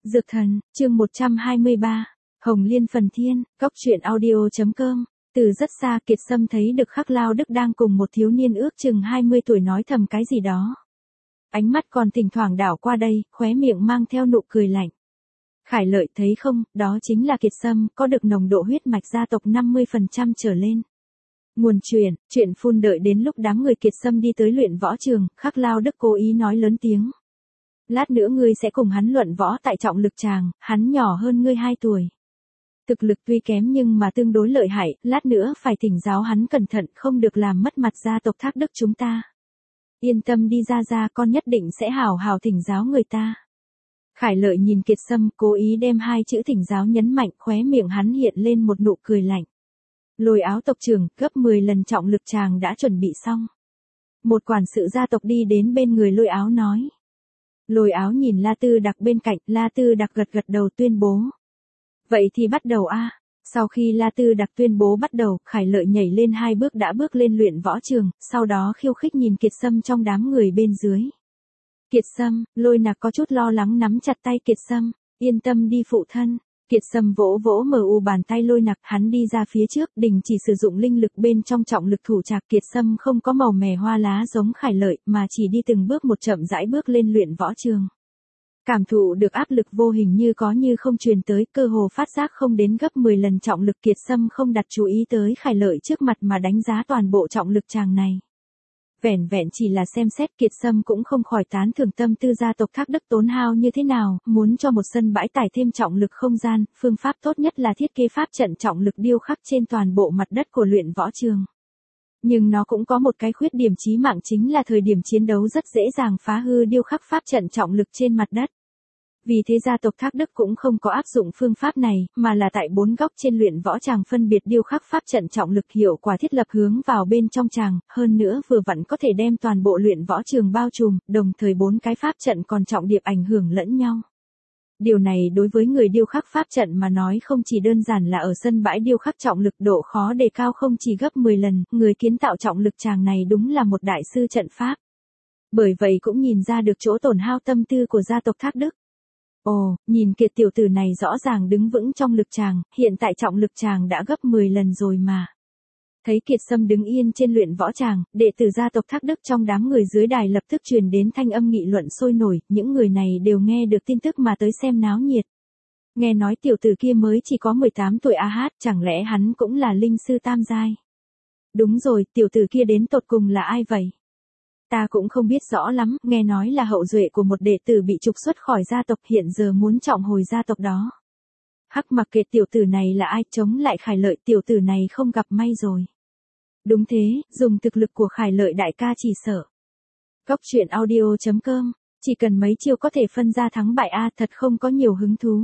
Dược thần, chương 123. Hồng Liên Phần Thiên, Cóc truyện audio.com. Từ rất xa Kiệt Sâm thấy được Khắc Lao Đức đang cùng một thiếu niên ước chừng 20 tuổi nói thầm cái gì đó. Ánh mắt còn thỉnh thoảng đảo qua đây, khóe miệng mang theo nụ cười lạnh. Khải Lợi thấy không, đó chính là Kiệt Sâm, có được nồng độ huyết mạch gia tộc 50% trở lên. Nguồn chuyện phun đợi đến lúc đám người Kiệt Sâm đi tới luyện võ trường, Khắc Lao Đức cố ý nói lớn tiếng. Lát nữa ngươi sẽ cùng hắn luận võ tại trọng lực tràng, hắn nhỏ hơn ngươi 2 tuổi. Thực lực tuy kém nhưng mà tương đối lợi hại, lát nữa phải thỉnh giáo hắn cẩn thận không được làm mất mặt gia tộc Thác Đức chúng ta. Yên tâm đi ra con nhất định sẽ hảo hảo thỉnh giáo người ta. Khải Lợi nhìn Kiệt Sâm cố ý đem 2 chữ thỉnh giáo nhấn mạnh, khóe miệng hắn hiện lên một nụ cười lạnh. Lôi Áo tộc trưởng, gấp 10 lần trọng lực tràng đã chuẩn bị xong. Một quản sự gia tộc đi đến bên người Lôi Áo nói. Lôi Áo nhìn La Tư Đặc bên cạnh, La Tư Đặc gật đầu tuyên bố. Vậy thì bắt đầu a. Sau khi La Tư Đặc tuyên bố bắt đầu, Khải Lợi nhảy lên 2 bước đã bước lên luyện võ trường, sau đó khiêu khích nhìn Kiệt Sâm trong đám người bên dưới. Kiệt Sâm, Lôi Nặc có chút lo lắng nắm chặt tay Kiệt Sâm, yên tâm đi phụ thân. Kiệt Sâm vỗ mu bàn tay Lôi Nặc, hắn đi ra phía trước, đình chỉ sử dụng linh lực bên trong trọng lực thủ trạc. Kiệt Sâm không có màu mè hoa lá giống Khải Lợi, mà chỉ đi từng bước một chậm rãi bước lên luyện võ trường. Cảm thụ được áp lực vô hình như có như không truyền tới, cơ hồ phát giác không đến gấp 10 lần trọng lực. Kiệt Sâm không đặt chú ý tới Khải Lợi trước mặt mà đánh giá toàn bộ trọng lực tràng này. Vẻn vẹn chỉ là xem xét, Kiệt Sâm cũng không khỏi tán thưởng tâm tư gia tộc Thác Đức tốn hao như thế nào, muốn cho một sân bãi tải thêm trọng lực không gian, phương pháp tốt nhất là thiết kế pháp trận trọng lực điêu khắc trên toàn bộ mặt đất của luyện võ trường. Nhưng nó cũng có một cái khuyết điểm chí mạng, chính là thời điểm chiến đấu rất dễ dàng phá hư điêu khắc pháp trận trọng lực trên mặt đất. Vì thế gia tộc Thác Đức cũng không có áp dụng phương pháp này, mà là tại 4 góc trên luyện võ tràng phân biệt điêu khắc pháp trận trọng lực hiệu quả thiết lập hướng vào bên trong tràng, hơn nữa vừa vặn có thể đem toàn bộ luyện võ trường bao trùm, đồng thời 4 cái pháp trận còn trọng điệp ảnh hưởng lẫn nhau. Điều này đối với người điêu khắc pháp trận mà nói không chỉ đơn giản là ở sân bãi điêu khắc trọng lực, độ khó đề cao không chỉ gấp 10 lần, người kiến tạo trọng lực tràng này đúng là một đại sư trận pháp. Bởi vậy cũng nhìn ra được chỗ tổn hao tâm tư của gia tộc Thác Đức. Ồ, nhìn Kiệt tiểu tử này rõ ràng đứng vững trong lực tràng, hiện tại trọng lực tràng đã gấp 10 lần rồi mà. Thấy Kiệt Sâm đứng yên trên luyện võ tràng, đệ tử gia tộc Thác Đức trong đám người dưới đài lập tức truyền đến thanh âm nghị luận sôi nổi, những người này đều nghe được tin tức mà tới xem náo nhiệt. Nghe nói tiểu tử kia mới chỉ có 18 tuổi chẳng lẽ hắn cũng là linh sư tam giai? Đúng rồi, tiểu tử kia đến tột cùng là ai vậy? Ta cũng không biết rõ lắm, nghe nói là hậu duệ của một đệ tử bị trục xuất khỏi gia tộc, hiện giờ muốn trọng hồi gia tộc đó. Hắc, mặc kệ tiểu tử này là ai, chống lại Khải Lợi tiểu tử này không gặp may rồi. Đúng thế, dùng thực lực của Khải Lợi đại ca chỉ sợ. Cóc truyện audio.com, chỉ cần mấy chiêu có thể phân ra thắng bại thật không có nhiều hứng thú.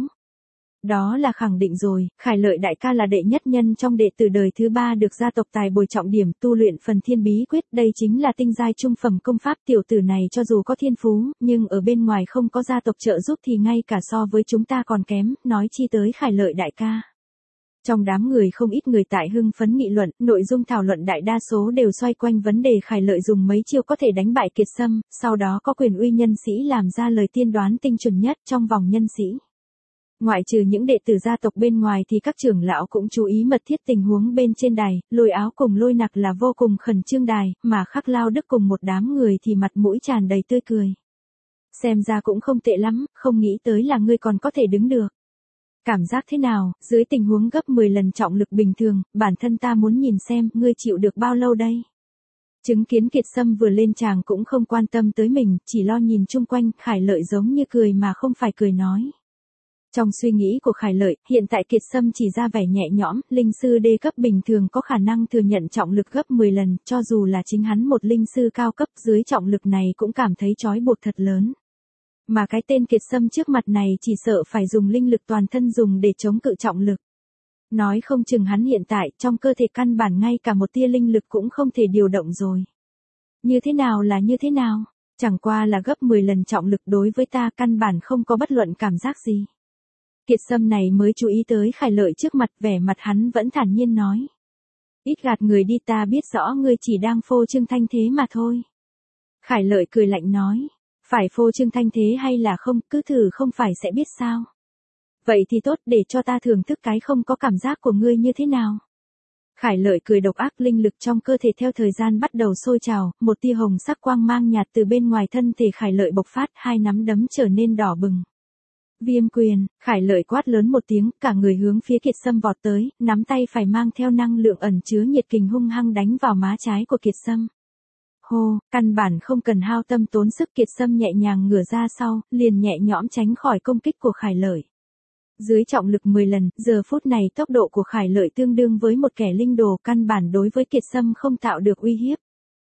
Đó là khẳng định rồi, Khải Lợi đại ca là đệ nhất nhân trong đệ tử đời thứ 3 được gia tộc tài bồi trọng điểm tu luyện phần thiên bí quyết, đây chính là tinh giai trung phẩm công pháp. Tiểu tử này cho dù có thiên phú, nhưng ở bên ngoài không có gia tộc trợ giúp thì ngay cả so với chúng ta còn kém, nói chi tới Khải Lợi đại ca. Trong đám người không ít người tại hưng phấn nghị luận, nội dung thảo luận đại đa số đều xoay quanh vấn đề Khải Lợi dùng mấy chiêu có thể đánh bại Kiệt Sâm, sau đó có quyền uy nhân sĩ làm ra lời tiên đoán tinh chuẩn nhất trong vòng nhân sĩ. Ngoại trừ những đệ tử gia tộc bên ngoài thì các trưởng lão cũng chú ý mật thiết tình huống bên trên đài, Lôi Áo cùng Lôi Nặc là vô cùng khẩn trương đài, mà Khắc Lao Đức cùng một đám người thì mặt mũi tràn đầy tươi cười. Xem ra cũng không tệ lắm, không nghĩ tới là ngươi còn có thể đứng được. Cảm giác thế nào, dưới tình huống gấp 10 lần trọng lực bình thường, bản thân ta muốn nhìn xem, ngươi chịu được bao lâu đây? Chứng kiến Kiệt Sâm vừa lên tràng cũng không quan tâm tới mình, chỉ lo nhìn chung quanh, Khải Lợi giống như cười mà không phải cười nói. Trong suy nghĩ của Khải Lợi, hiện tại Kiệt Sâm chỉ ra vẻ nhẹ nhõm, linh sư đê cấp bình thường có khả năng thừa nhận trọng lực gấp 10 lần, cho dù là chính hắn một linh sư cao cấp dưới trọng lực này cũng cảm thấy trói buộc thật lớn. Mà cái tên Kiệt Sâm trước mặt này chỉ sợ phải dùng linh lực toàn thân dùng để chống cự trọng lực. Nói không chừng hắn hiện tại trong cơ thể căn bản ngay cả một tia linh lực cũng không thể điều động rồi. Như thế nào là như thế nào? Chẳng qua là gấp 10 lần trọng lực đối với ta căn bản không có bất luận cảm giác gì. Kiệt Sâm này mới chú ý tới Khải Lợi trước mặt, vẻ mặt hắn vẫn thản nhiên nói. Ít gạt người đi, ta biết rõ ngươi chỉ đang phô trương thanh thế mà thôi. Khải Lợi cười lạnh nói. Phải phô trương thanh thế hay là không, cứ thử không phải sẽ biết sao. Vậy thì tốt, để cho ta thưởng thức cái không có cảm giác của ngươi như thế nào. Khải Lợi cười độc ác, linh lực trong cơ thể theo thời gian bắt đầu sôi trào, một tia hồng sắc quang mang nhạt từ bên ngoài thân thể Khải Lợi bộc phát, hai nắm đấm trở nên đỏ bừng. Viêm quyền, Khải Lợi quát lớn một tiếng, cả người hướng phía Kiệt Sâm vọt tới, nắm tay phải mang theo năng lượng ẩn chứa nhiệt kình hung hăng đánh vào má trái của Kiệt Sâm. Hô, căn bản không cần hao tâm tốn sức, Kiệt Sâm nhẹ nhàng ngửa ra sau, liền nhẹ nhõm tránh khỏi công kích của Khải Lợi. Dưới trọng lực 10 lần, giờ phút này tốc độ của Khải Lợi tương đương với một kẻ linh đồ, căn bản đối với Kiệt Sâm không tạo được uy hiếp.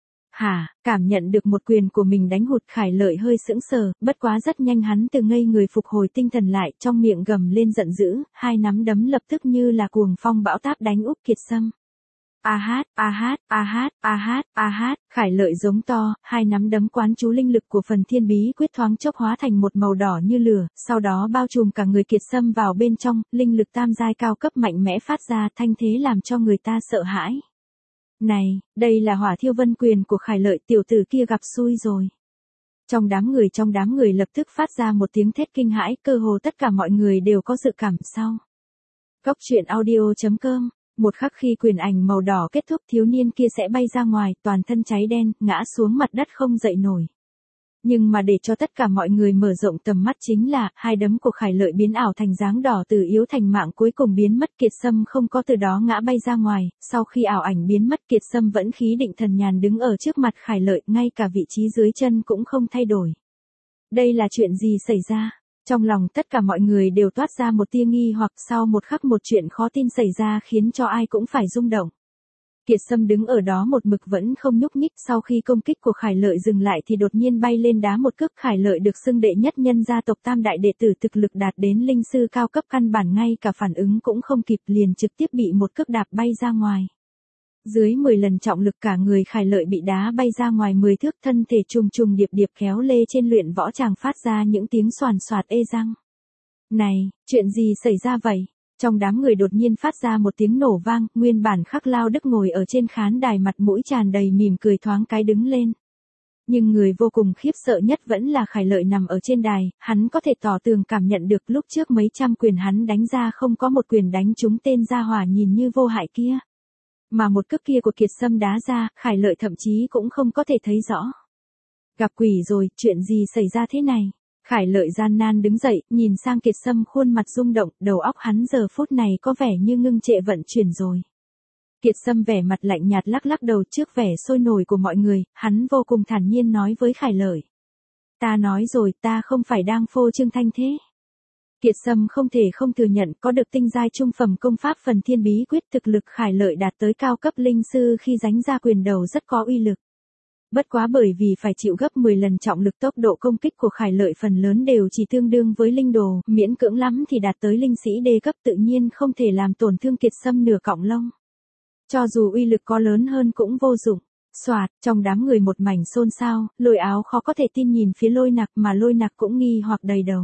Hả, cảm nhận được một quyền của mình đánh hụt, Khải Lợi hơi sững sờ, bất quá rất nhanh hắn từ ngây người phục hồi tinh thần lại, trong miệng gầm lên giận dữ, hai nắm đấm lập tức như là cuồng phong bão táp đánh úp Kiệt Sâm. A hát, a hát, a hát, a hát, a hát, Khải Lợi giống to, hai nắm đấm quán chú linh lực của phần thiên bí quyết thoáng chốc hóa thành một màu đỏ như lửa, sau đó bao trùm cả người Kiệt Sâm vào bên trong, linh lực tam giai cao cấp mạnh mẽ phát ra, thanh thế làm cho người ta sợ hãi. Này, đây là Hỏa Thiêu Vân quyền của Khải Lợi, tiểu tử kia gặp xui rồi. Trong đám người lập tức phát ra một tiếng thét kinh hãi, cơ hồ tất cả mọi người đều có dự cảm sau. Góc truyện audio.com. Một khắc khi quyền ảnh màu đỏ kết thúc, thiếu niên kia sẽ bay ra ngoài, toàn thân cháy đen, ngã xuống mặt đất không dậy nổi. Nhưng mà để cho tất cả mọi người mở rộng tầm mắt chính là, hai đấm của Khải Lợi biến ảo thành dáng đỏ từ yếu thành mạng cuối cùng biến mất, Kiệt Sâm không có từ đó ngã bay ra ngoài, sau khi ảo ảnh biến mất Kiệt Sâm vẫn khí định thần nhàn đứng ở trước mặt Khải Lợi, ngay cả vị trí dưới chân cũng không thay đổi. Đây là chuyện gì xảy ra? Trong lòng tất cả mọi người đều toát ra một tia nghi hoặc, sau một khắc một chuyện khó tin xảy ra khiến cho ai cũng phải rung động. Kiệt Sâm đứng ở đó một mực vẫn không nhúc nhích, sau khi công kích của Khải Lợi dừng lại thì đột nhiên bay lên đá một cước. Khải Lợi được xưng đệ nhất nhân gia tộc tam đại đệ tử, thực lực đạt đến linh sư cao cấp, căn bản ngay cả phản ứng cũng không kịp, liền trực tiếp bị một cước đạp bay ra ngoài. Dưới 10 lần trọng lực cả người Khải Lợi bị đá bay ra ngoài 10 thước, thân thể trùng trùng điệp điệp khéo lê trên luyện võ tràng phát ra những tiếng xoàn xoạt ê răng. Này, chuyện gì xảy ra vậy? Trong đám người đột nhiên phát ra một tiếng nổ vang, nguyên bản Khắc Lao Đức ngồi ở trên khán đài mặt mũi tràn đầy mỉm cười thoáng cái đứng lên. Nhưng người vô cùng khiếp sợ nhất vẫn là Khải Lợi nằm ở trên đài, hắn có thể tỏ tường cảm nhận được lúc trước mấy trăm quyền hắn đánh ra không có một quyền đánh trúng tên gia hỏa nhìn như vô hại kia. Mà một cước kia của Kiệt Sâm đá ra, Khải Lợi thậm chí cũng không có thể thấy rõ. Gặp quỷ rồi, chuyện gì xảy ra thế này? Khải Lợi gian nan đứng dậy, nhìn sang Kiệt Sâm, khuôn mặt rung động, đầu óc hắn giờ phút này có vẻ như ngưng trệ vận chuyển rồi. Kiệt Sâm vẻ mặt lạnh nhạt lắc lắc đầu trước vẻ sôi nổi của mọi người, hắn vô cùng thản nhiên nói với Khải Lợi. Ta nói rồi, ta không phải đang phô trương thanh thế. Kiệt Sâm không thể không thừa nhận, có được tinh giai trung phẩm công pháp phần thiên bí quyết, thực lực Khải Lợi đạt tới cao cấp linh sư khi đánh ra quyền đầu rất có uy lực. Bất quá bởi vì phải chịu gấp 10 lần trọng lực, tốc độ công kích của Khải Lợi phần lớn đều chỉ tương đương với linh đồ, miễn cưỡng lắm thì đạt tới linh sĩ đê cấp, tự nhiên không thể làm tổn thương Kiệt Sâm nửa cọng lông. Cho dù uy lực có lớn hơn cũng vô dụng. Soạt, trong đám người một mảnh xôn xao, Lôi Áo khó có thể tin nhìn phía Lôi Nặc, mà Lôi Nặc cũng nghi hoặc đầy đầu.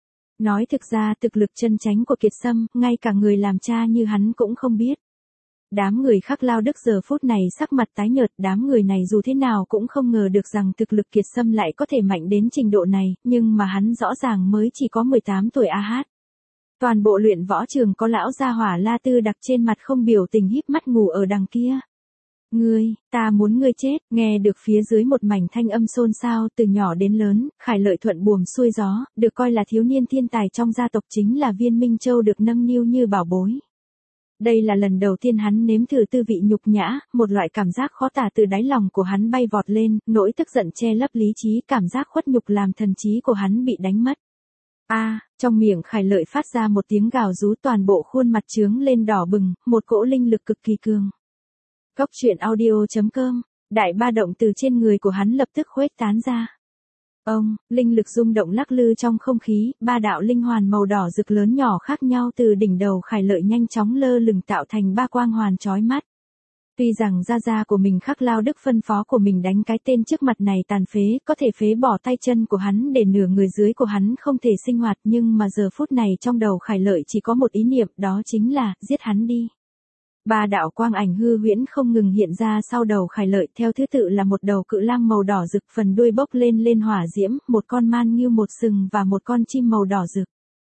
Nói thực ra thực lực chân chánh của Kiệt Sâm, ngay cả người làm cha như hắn cũng không biết. Đám người Khắc Lao Đức giờ phút này sắc mặt tái nhợt, đám người này dù thế nào cũng không ngờ được rằng thực lực Kiệt Sâm lại có thể mạnh đến trình độ này, nhưng mà hắn rõ ràng mới chỉ có 18 tuổi a hát. Toàn bộ luyện võ trường có lão gia hỏa La Tư Đặc trên mặt không biểu tình híp mắt ngủ ở đằng kia. Ngươi, ta muốn ngươi chết, nghe được phía dưới một mảnh thanh âm xôn xao, từ nhỏ đến lớn, Khải Lợi thuận buồm xuôi gió, được coi là thiếu niên thiên tài trong gia tộc, chính là Viên Minh Châu được nâng niu như bảo bối. Đây là lần đầu tiên hắn nếm thử tư vị nhục nhã, một loại cảm giác khó tả từ đáy lòng của hắn bay vọt lên, nỗi tức giận che lấp lý trí, cảm giác khuất nhục làm thần trí của hắn bị đánh mất. Trong miệng Khải Lợi phát ra một tiếng gào rú, toàn bộ khuôn mặt trướng lên đỏ bừng, một cỗ linh lực cực kỳ cường. Góc truyện audio.com, đại ba động từ trên người của hắn lập tức khuếch tán ra. Linh lực rung động lắc lư trong không khí, ba đạo linh hoàn màu đỏ rực lớn nhỏ khác nhau từ đỉnh đầu Khải Lợi nhanh chóng lơ lửng tạo thành ba quang hoàn chói mắt. Tuy rằng gia của mình Khắc Lao Đức phân phó của mình đánh cái tên trước mặt này tàn phế, có thể phế bỏ tay chân của hắn để nửa người dưới của hắn không thể sinh hoạt, nhưng mà giờ phút này trong đầu Khải Lợi chỉ có một ý niệm, đó chính là giết hắn đi. Ba đạo quang ảnh hư huyễn không ngừng hiện ra sau đầu Khải Lợi, theo thứ tự là một đầu cự lang màu đỏ rực phần đuôi bốc lên lên hỏa diễm, một con man ngưu một sừng và một con chim màu đỏ rực.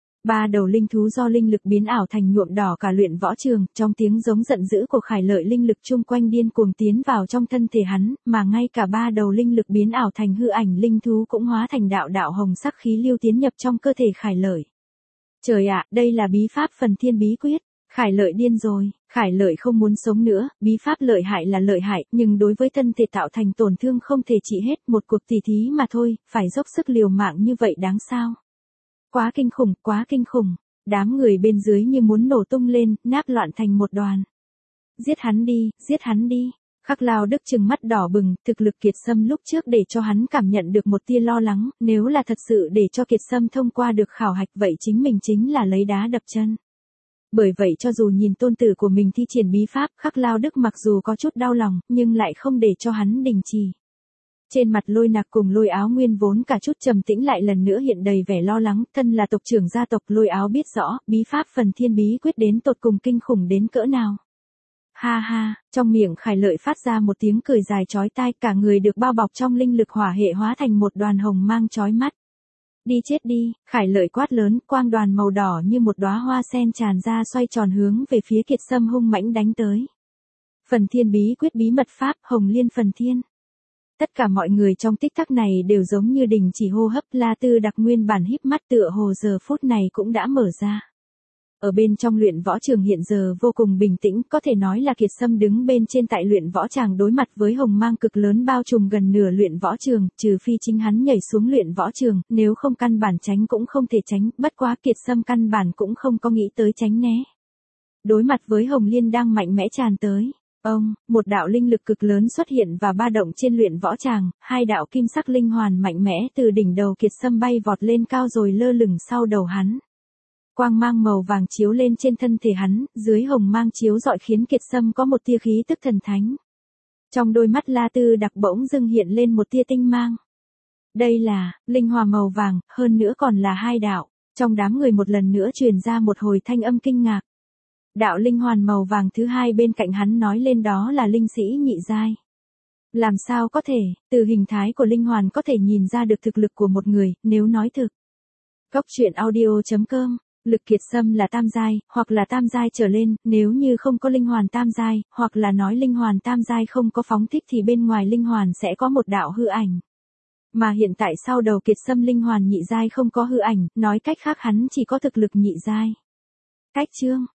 Ba đầu linh thú do linh lực biến ảo thành nhuộm đỏ cả luyện võ trường, trong tiếng giống giận dữ của Khải Lợi linh lực chung quanh điên cuồng tiến vào trong thân thể hắn, mà ngay cả ba đầu linh lực biến ảo thành hư ảnh linh thú cũng hóa thành đạo đạo hồng sắc khí lưu tiến nhập trong cơ thể Khải Lợi. Trời ạ, đây là bí pháp Phần Thiên Bí Quyết. Khải Lợi điên rồi, Khải Lợi không muốn sống nữa, bí pháp lợi hại là lợi hại, nhưng đối với thân thể tạo thành tổn thương không thể trị hết, một cuộc tỉ thí mà thôi, phải dốc sức liều mạng như vậy đáng sao? Quá kinh khủng, quá kinh khủng. Đám người bên dưới như muốn nổ tung lên, nát loạn thành một đoàn. Giết hắn đi, giết hắn đi. Khắc Lao Đức trừng mắt đỏ bừng, thực lực Kiệt Sâm lúc trước để cho hắn cảm nhận được một tia lo lắng, nếu là thật sự để cho Kiệt Sâm thông qua được khảo hạch vậy chính mình chính là lấy đá đập chân. Bởi vậy cho dù nhìn tôn tử của mình thi triển bí pháp, Khắc Lao Đức mặc dù có chút đau lòng, nhưng lại không để cho hắn đình chỉ. Trên mặt Lôi Nạc cùng Lôi Áo Nguyên vốn cả chút trầm tĩnh lại lần nữa hiện đầy vẻ lo lắng, thân là tộc trưởng gia tộc Lôi Áo biết rõ, bí pháp Phần Thiên Bí Quyết đến tột cùng kinh khủng đến cỡ nào. Ha ha, trong miệng Khải Lợi phát ra một tiếng cười dài chói tai, cả người được bao bọc trong linh lực hỏa hệ hóa thành một đoàn hồng mang chói mắt. Đi chết đi, Khải Lợi quát lớn, quang đoàn màu đỏ như một đóa hoa sen tràn ra xoay tròn hướng về phía Kiệt Sâm hung mãnh đánh tới. Phần Thiên Bí Quyết bí mật pháp, Hồng Liên Phần Thiên. Tất cả mọi người trong tích tắc này đều giống như đình chỉ hô hấp, La Tư Đặc nguyên bản híp mắt tựa hồ giờ phút này cũng đã mở ra. Ở bên trong luyện võ trường hiện giờ vô cùng bình tĩnh, có thể nói là Kiệt Sâm đứng bên trên tại luyện võ tràng đối mặt với hồng mang cực lớn bao trùm gần nửa luyện võ trường, trừ phi chính hắn nhảy xuống luyện võ trường, nếu không căn bản tránh cũng không thể tránh, bất quá Kiệt Sâm căn bản cũng không có nghĩ tới tránh né. Đối mặt với Hồng Liên đang mạnh mẽ tràn tới. Một đạo linh lực cực lớn xuất hiện và ba động trên luyện võ tràng, hai đạo kim sắc linh hoàn mạnh mẽ từ đỉnh đầu Kiệt Sâm bay vọt lên cao rồi lơ lửng sau đầu hắn. Quang mang màu vàng chiếu lên trên thân thể hắn, dưới hồng mang chiếu rọi khiến Kiệt Sâm có một tia khí tức thần thánh. Trong đôi mắt La Tư Đặc bỗng dưng hiện lên một tia tinh mang. Đây là, linh hòa màu vàng, hơn nữa còn là hai đạo. Trong đám người một lần nữa truyền ra một hồi thanh âm kinh ngạc. Đạo linh hoàn màu vàng thứ hai bên cạnh hắn nói lên đó là linh sĩ nhị giai. Làm sao có thể, từ hình thái của linh hoàn có thể nhìn ra được thực lực của một người, nếu nói thực. Cốc truyện audio.com, lực Kiệt Sâm là tam giai, hoặc là tam giai trở lên, nếu như không có linh hoàn tam giai, hoặc là nói linh hoàn tam giai không có phóng thích thì bên ngoài linh hoàn sẽ có một đạo hư ảnh. Mà hiện tại sau đầu Kiệt Sâm linh hoàn nhị giai không có hư ảnh, nói cách khác hắn chỉ có thực lực nhị giai. Cách chương